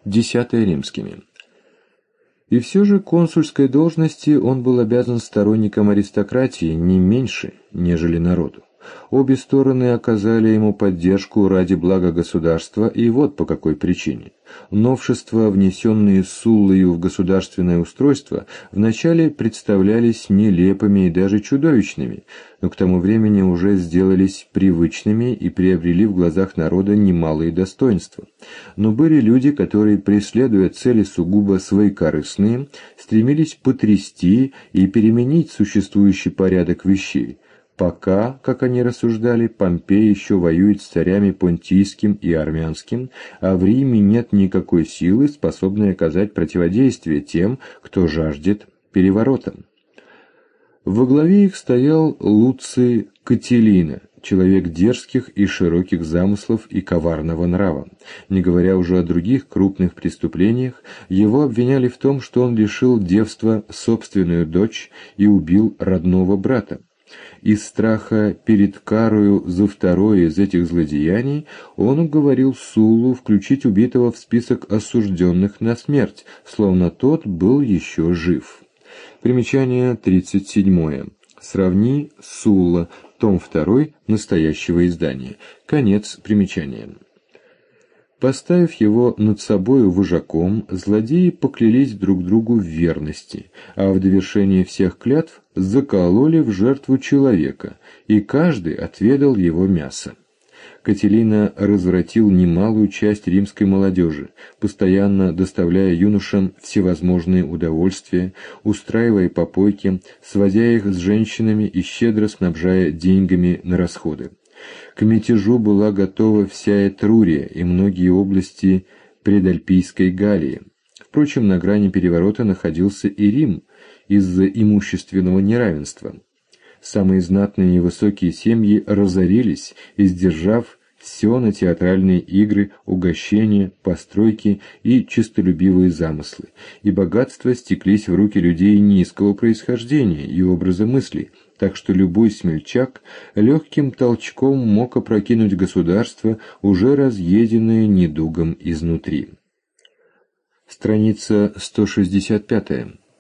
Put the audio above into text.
10 римскими. И все же консульской должности он был обязан сторонникам аристократии не меньше, нежели народу. Обе стороны оказали ему поддержку ради блага государства, и вот по какой причине. Новшества, внесенные Суллою в государственное устройство, вначале представлялись нелепыми и даже чудовищными, но к тому времени уже сделались привычными и приобрели в глазах народа немалые достоинства. Но были люди, которые, преследуя цели сугубо своекорыстные, стремились потрясти и переменить существующий порядок вещей, пока, как они рассуждали, Помпей еще воюет с царями Понтийским и Армянским, а в Риме нет никакой силы, способной оказать противодействие тем, кто жаждет переворота. Во главе их стоял Луций Катилина, человек дерзких и широких замыслов и коварного нрава. Не говоря уже о других крупных преступлениях, его обвиняли в том, что он лишил девства собственную дочь и убил родного брата. Из страха перед карою за второе из этих злодеяний он уговорил Суллу включить убитого в список осужденных на смерть, словно тот был еще жив. Примечание 37. Сравни Сулла, том 2 настоящего издания. Конец примечания. Поставив его над собою вожаком, злодеи поклялись друг другу в верности, а в довершение всех клятв закололи в жертву человека, и каждый отведал его мясо. Катилина развратил немалую часть римской молодежи, постоянно доставляя юношам всевозможные удовольствия, устраивая попойки, сводя их с женщинами и щедро снабжая деньгами на расходы. К мятежу была готова вся Этрурия и многие области предальпийской Галлии. Впрочем, на грани переворота находился и Рим из-за имущественного неравенства. Самые знатные и высокие семьи разорились, издержав все на театральные игры, угощения, постройки и честолюбивые замыслы, и богатства стеклись в руки людей низкого происхождения и образа мыслей, так что любой смельчак легким толчком мог опрокинуть государство, уже разъеденное недугом изнутри. Страница 165.